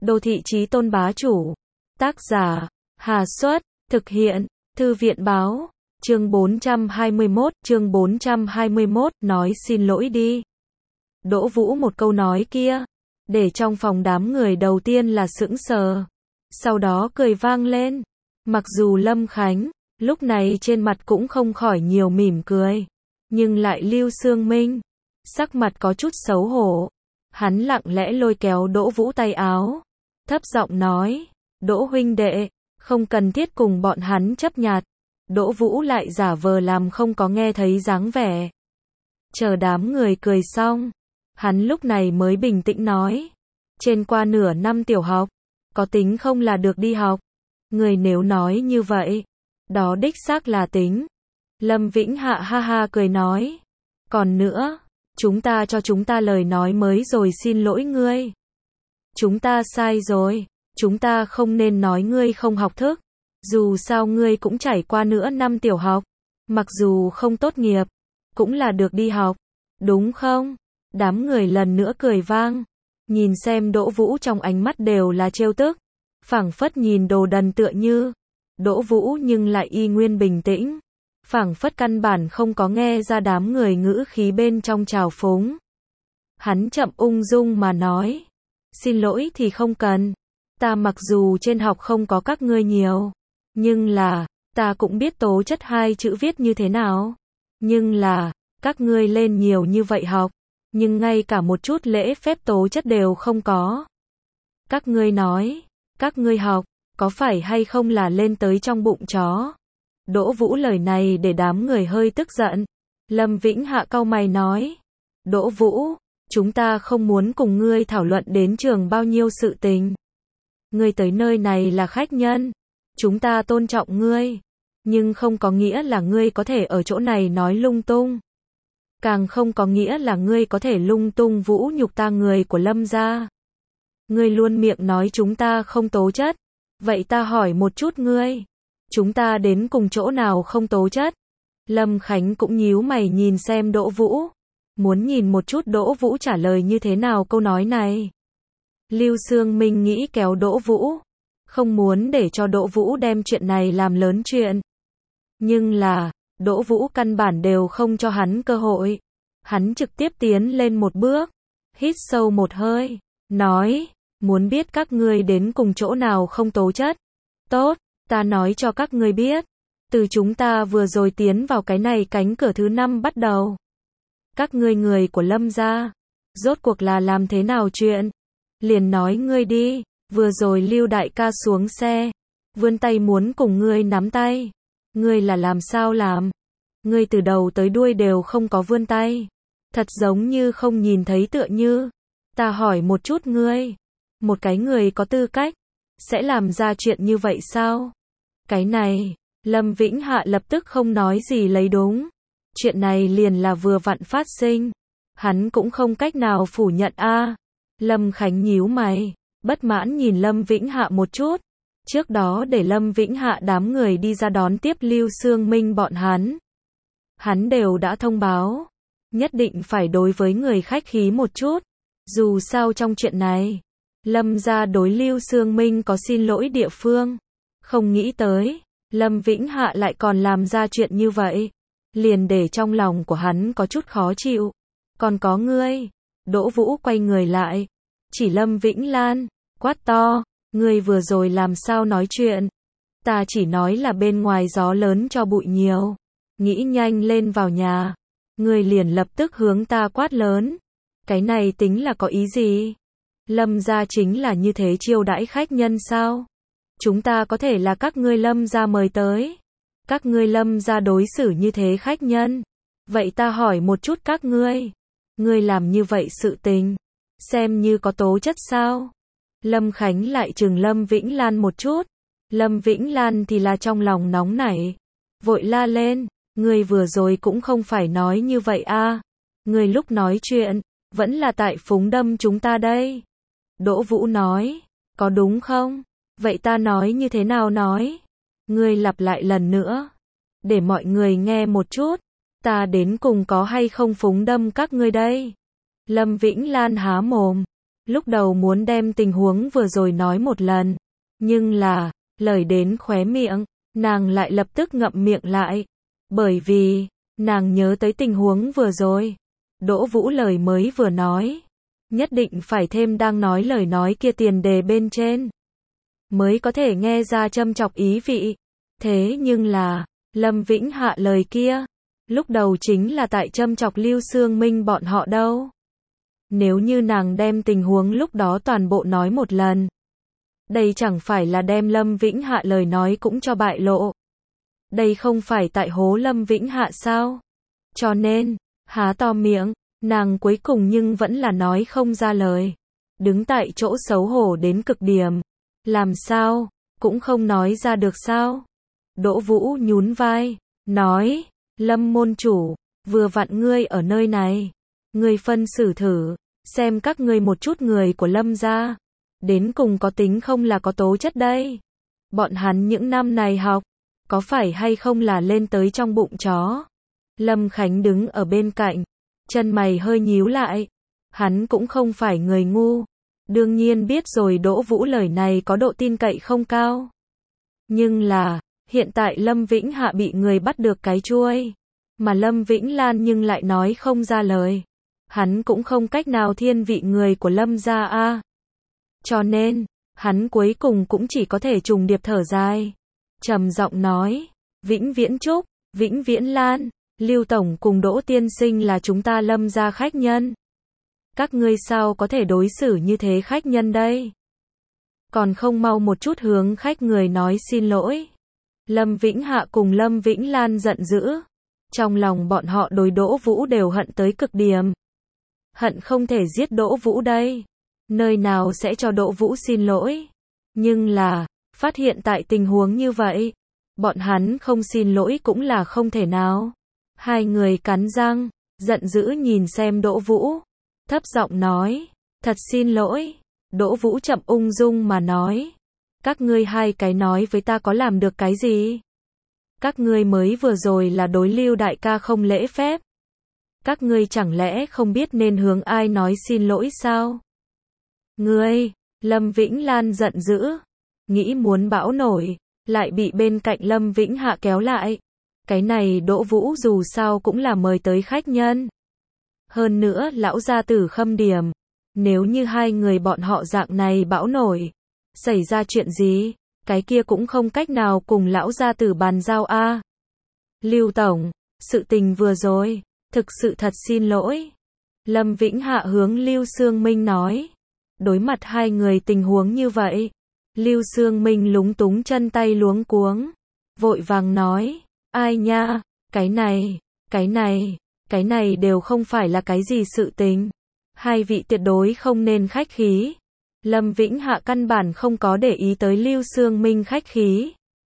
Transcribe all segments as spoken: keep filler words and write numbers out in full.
Đô thị chí tôn bá chủ. Tác giả, Hà Xuất, thực hiện, Thư viện báo, chương bốn trăm hai mươi mốt, chương bốn trăm hai mươi mốt, nói xin lỗi đi. Đỗ Vũ một câu nói kia, để trong phòng đám người đầu tiên là sững sờ, sau đó cười vang lên. Mặc dù Lâm Khánh, lúc này trên mặt cũng không khỏi nhiều mỉm cười, nhưng lại Lưu Sương Minh, sắc mặt có chút xấu hổ. Hắn lặng lẽ lôi kéo Đỗ Vũ tay áo, thấp giọng nói, Đỗ huynh đệ, không cần thiết cùng bọn hắn chấp nhặt. Đỗ Vũ lại giả vờ làm không có nghe thấy dáng vẻ. Chờ đám người cười xong, hắn lúc này mới bình tĩnh nói, trên qua nửa năm tiểu học, có tính không là được đi học. Người nếu nói như vậy, đó đích xác là tính. Lâm Vĩnh Hạ ha ha cười nói, còn nữa, chúng ta cho chúng ta lời nói mới rồi xin lỗi ngươi. Chúng ta sai rồi, chúng ta không nên nói ngươi không học thức. Dù sao ngươi cũng trải qua nửa năm tiểu học, mặc dù không tốt nghiệp, cũng là được đi học, đúng không? Đám người lần nữa cười vang, nhìn xem Đỗ Vũ trong ánh mắt đều là trêu tức, phảng phất nhìn đồ đần tựa như. Đỗ Vũ nhưng lại y nguyên bình tĩnh, phảng phất căn bản không có nghe ra đám người ngữ khí bên trong trào phúng. Hắn chậm ung dung mà nói, xin lỗi thì không cần, ta mặc dù trên học không có các ngươi nhiều, nhưng là, ta cũng biết tố chất hai chữ viết như thế nào. Nhưng là, các ngươi lên nhiều như vậy học, nhưng ngay cả một chút lễ phép tố chất đều không có. Các ngươi nói, các ngươi học, có phải hay không là lên tới trong bụng chó? Đỗ Vũ lời này để đám người hơi tức giận. Lâm Vĩnh Hạ cau mày nói, Đỗ Vũ, chúng ta không muốn cùng ngươi thảo luận đến trường bao nhiêu sự tình. Ngươi tới nơi này là khách nhân, chúng ta tôn trọng ngươi, nhưng không có nghĩa là ngươi có thể ở chỗ này nói lung tung. Càng không có nghĩa là ngươi có thể lung tung vũ nhục ta người của Lâm gia. Ngươi luôn miệng nói chúng ta không tố chất, vậy ta hỏi một chút ngươi, chúng ta đến cùng chỗ nào không tố chất? Lâm Khánh cũng nhíu mày nhìn xem Đỗ Vũ, muốn nhìn một chút Đỗ Vũ trả lời như thế nào câu nói này. Lưu Sương Minh nghĩ kéo Đỗ Vũ, không muốn để cho Đỗ Vũ đem chuyện này làm lớn chuyện. Nhưng là, Đỗ Vũ căn bản đều không cho hắn cơ hội. Hắn trực tiếp tiến lên một bước, hít sâu một hơi, nói, muốn biết các ngươi đến cùng chỗ nào không tố chất. Tốt, ta nói cho các ngươi biết, từ chúng ta vừa rồi tiến vào cái này cánh cửa thứ năm bắt đầu. Các ngươi người của Lâm gia, rốt cuộc là làm thế nào chuyện? Liền nói ngươi đi, vừa rồi Lưu đại ca xuống xe, vươn tay muốn cùng ngươi nắm tay. Ngươi là làm sao làm? Ngươi từ đầu tới đuôi đều không có vươn tay. Thật giống như không nhìn thấy tựa như. Ta hỏi một chút ngươi, một cái người có tư cách, sẽ làm ra chuyện như vậy sao? Cái này, Lâm Vĩnh Hạ lập tức không nói gì lấy đúng. Chuyện này liền là vừa vặn phát sinh. Hắn cũng không cách nào phủ nhận a. Lâm Khánh nhíu mày, bất mãn nhìn Lâm Vĩnh Hạ một chút. Trước đó để Lâm Vĩnh Hạ đám người đi ra đón tiếp Lưu Sương Minh bọn hắn. Hắn đều đã thông báo, nhất định phải đối với người khách khí một chút. Dù sao trong chuyện này, Lâm gia đối Lưu Sương Minh có xin lỗi địa phương. Không nghĩ tới, Lâm Vĩnh Hạ lại còn làm ra chuyện như vậy. Liền để trong lòng của hắn có chút khó chịu. Còn có ngươi. Đỗ Vũ quay người lại, chỉ Lâm Vĩnh Lan, quát to, ngươi vừa rồi làm sao nói chuyện? Ta chỉ nói là bên ngoài gió lớn cho bụi nhiều, nghĩ nhanh lên vào nhà. Ngươi liền lập tức hướng ta quát lớn. Cái này tính là có ý gì? Lâm gia chính là như thế chiêu đãi khách nhân sao? Chúng ta có thể là các ngươi Lâm gia mời tới. Các ngươi Lâm gia đối xử như thế khách nhân. Vậy ta hỏi một chút các ngươi, ngươi làm như vậy sự tình, xem như có tố chất sao? Lâm Khánh lại trừng Lâm Vĩnh Lan một chút. Lâm Vĩnh Lan thì là trong lòng nóng nảy, vội la lên, ngươi vừa rồi cũng không phải nói như vậy a. Ngươi lúc nói chuyện, vẫn là tại phúng đâm chúng ta đây. Đỗ Vũ nói, có đúng không? Vậy ta nói như thế nào nói? Ngươi lặp lại lần nữa, để mọi người nghe một chút, ta đến cùng có hay không phúng đâm các ngươi đây? Lâm Vĩnh Lan há mồm, Lúc đầu muốn đem tình huống vừa rồi nói một lần, nhưng là, lời đến khóe miệng, nàng lại lập tức ngậm miệng lại, bởi vì, nàng nhớ tới tình huống vừa rồi. Đỗ Vũ lời mới vừa nói, nhất định phải thêm đang nói lời nói kia tiền đề bên trên, mới có thể nghe ra châm chọc ý vị. Thế nhưng là, Lâm Vĩnh Hạ lời kia, lúc đầu chính là tại châm chọc Lưu Xương Minh bọn họ đâu. Nếu như nàng đem tình huống lúc đó toàn bộ nói một lần, đây chẳng phải là đem Lâm Vĩnh Hạ lời nói cũng cho bại lộ. Đây không phải tại hố Lâm Vĩnh Hạ sao? Cho nên, há to miệng, nàng cuối cùng nhưng vẫn là nói không ra lời. Đứng tại chỗ xấu hổ đến cực điểm. Làm sao, cũng không nói ra được sao? Đỗ Vũ nhún vai, nói, Lâm môn chủ, vừa vặn ngươi ở nơi này. Ngươi phân xử thử, xem các ngươi một chút người của Lâm gia, đến cùng có tính không là có tố chất đây. Bọn hắn những năm này học, có phải hay không là lên tới trong bụng chó. Lâm Khánh đứng ở bên cạnh, chân mày hơi nhíu lại. Hắn cũng không phải người ngu, đương nhiên biết rồi Đỗ Vũ lời này có độ tin cậy không cao. Nhưng là, hiện tại Lâm Vĩnh Hạ bị người bắt được cái chuôi, mà Lâm Vĩnh Lan nhưng lại nói không ra lời. Hắn cũng không cách nào thiên vị người của Lâm gia a. Cho nên, hắn cuối cùng cũng chỉ có thể trùng điệp thở dài, trầm giọng nói, Vĩnh Viễn Trúc, Vĩnh Viễn Lan, Lưu tổng cùng Đỗ tiên sinh là chúng ta Lâm gia khách nhân. Các ngươi sao có thể đối xử như thế khách nhân đây? Còn không mau một chút hướng khách người nói xin lỗi. Lâm Vĩnh Hạ cùng Lâm Vĩnh Lan giận dữ. Trong lòng bọn họ đối Đỗ Vũ đều hận tới cực điểm. Hận không thể giết Đỗ Vũ đây. Nơi nào sẽ cho Đỗ Vũ xin lỗi. Nhưng là, phát hiện tại tình huống như vậy, bọn hắn không xin lỗi cũng là không thể nào. Hai người cắn răng, giận dữ nhìn xem Đỗ Vũ, thấp giọng nói, thật xin lỗi. Đỗ Vũ chậm ung dung mà nói, các ngươi hai cái nói với ta có làm được cái gì? Các ngươi mới vừa rồi là đối Lưu đại ca không lễ phép. Các ngươi chẳng lẽ không biết nên hướng ai nói xin lỗi sao? Ngươi, Lâm Vĩnh Lan giận dữ, nghĩ muốn bão nổi, lại bị bên cạnh Lâm Vĩnh Hạ kéo lại. Cái này Đỗ Vũ dù sao cũng là mời tới khách nhân. Hơn nữa lão gia tử khâm điểm, nếu như hai người bọn họ dạng này bão nổi, xảy ra chuyện gì, cái kia cũng không cách nào cùng lão gia tử bàn giao a. Lưu tổng, sự tình vừa rồi, thực sự thật xin lỗi. Lâm Vĩnh Hạ hướng Lưu Xương Minh nói. Đối mặt hai người tình huống như vậy, Lưu Xương Minh lúng túng chân tay luống cuống, vội vàng nói, ai nha, cái này, cái này, cái này đều không phải là cái gì sự tình. Hai vị tuyệt đối không nên khách khí. Lâm Vĩnh Hạ căn bản không có để ý tới Lưu Xương Minh khách khí.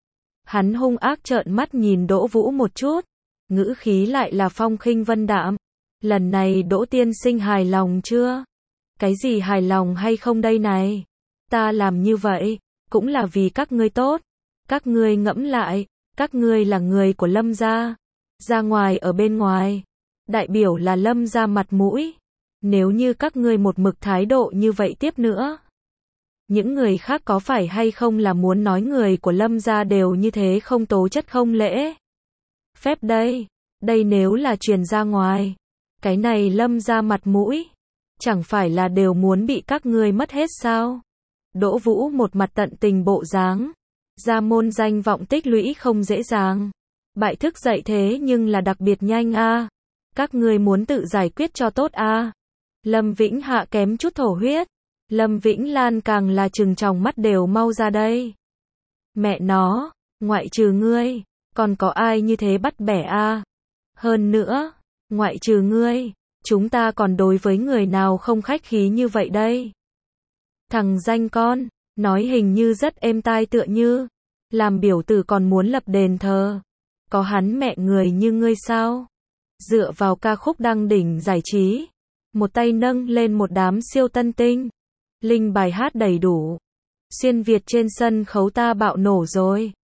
Hắn hung ác trợn mắt nhìn Đỗ Vũ một chút, ngữ khí lại là phong khinh vân đạm. Lần này Đỗ tiên sinh hài lòng chưa? Cái gì hài lòng hay không đây này? Ta làm như vậy, cũng là vì các ngươi tốt. Các ngươi ngẫm lại, các ngươi là người của Lâm gia. Ra ngoài ở bên ngoài, đại biểu là Lâm gia mặt mũi. Nếu như các ngươi một mực thái độ như vậy tiếp nữa, những người khác có phải hay không là muốn nói người của Lâm gia đều như thế không tố chất không lễ phép đây? Đây nếu là truyền ra ngoài, cái này Lâm gia mặt mũi, chẳng phải là đều muốn bị các ngươi mất hết sao? Đỗ Vũ một mặt tận tình bộ dáng, gia môn danh vọng tích lũy không dễ dàng, bại thức dậy thế nhưng là đặc biệt nhanh a. Các ngươi muốn tự giải quyết cho tốt a. Lâm Vĩnh Hạ kém chút thổ huyết, Lâm Vĩnh Lan càng là trừng tròng mắt đều mau ra đây. Mẹ nó, ngoại trừ ngươi, còn có ai như thế bắt bẻ a? Hơn nữa, ngoại trừ ngươi, chúng ta còn đối với người nào không khách khí như vậy đây? Thằng danh con, nói hình như rất êm tai tựa như, làm biểu tử còn muốn lập đền thờ. Có hắn mẹ người như ngươi sao? Dựa vào ca khúc đăng đỉnh giải trí, một tay nâng lên một đám siêu tân tinh, linh bài hát đầy đủ. Xuyên Việt trên sân khấu ta bạo nổ rồi.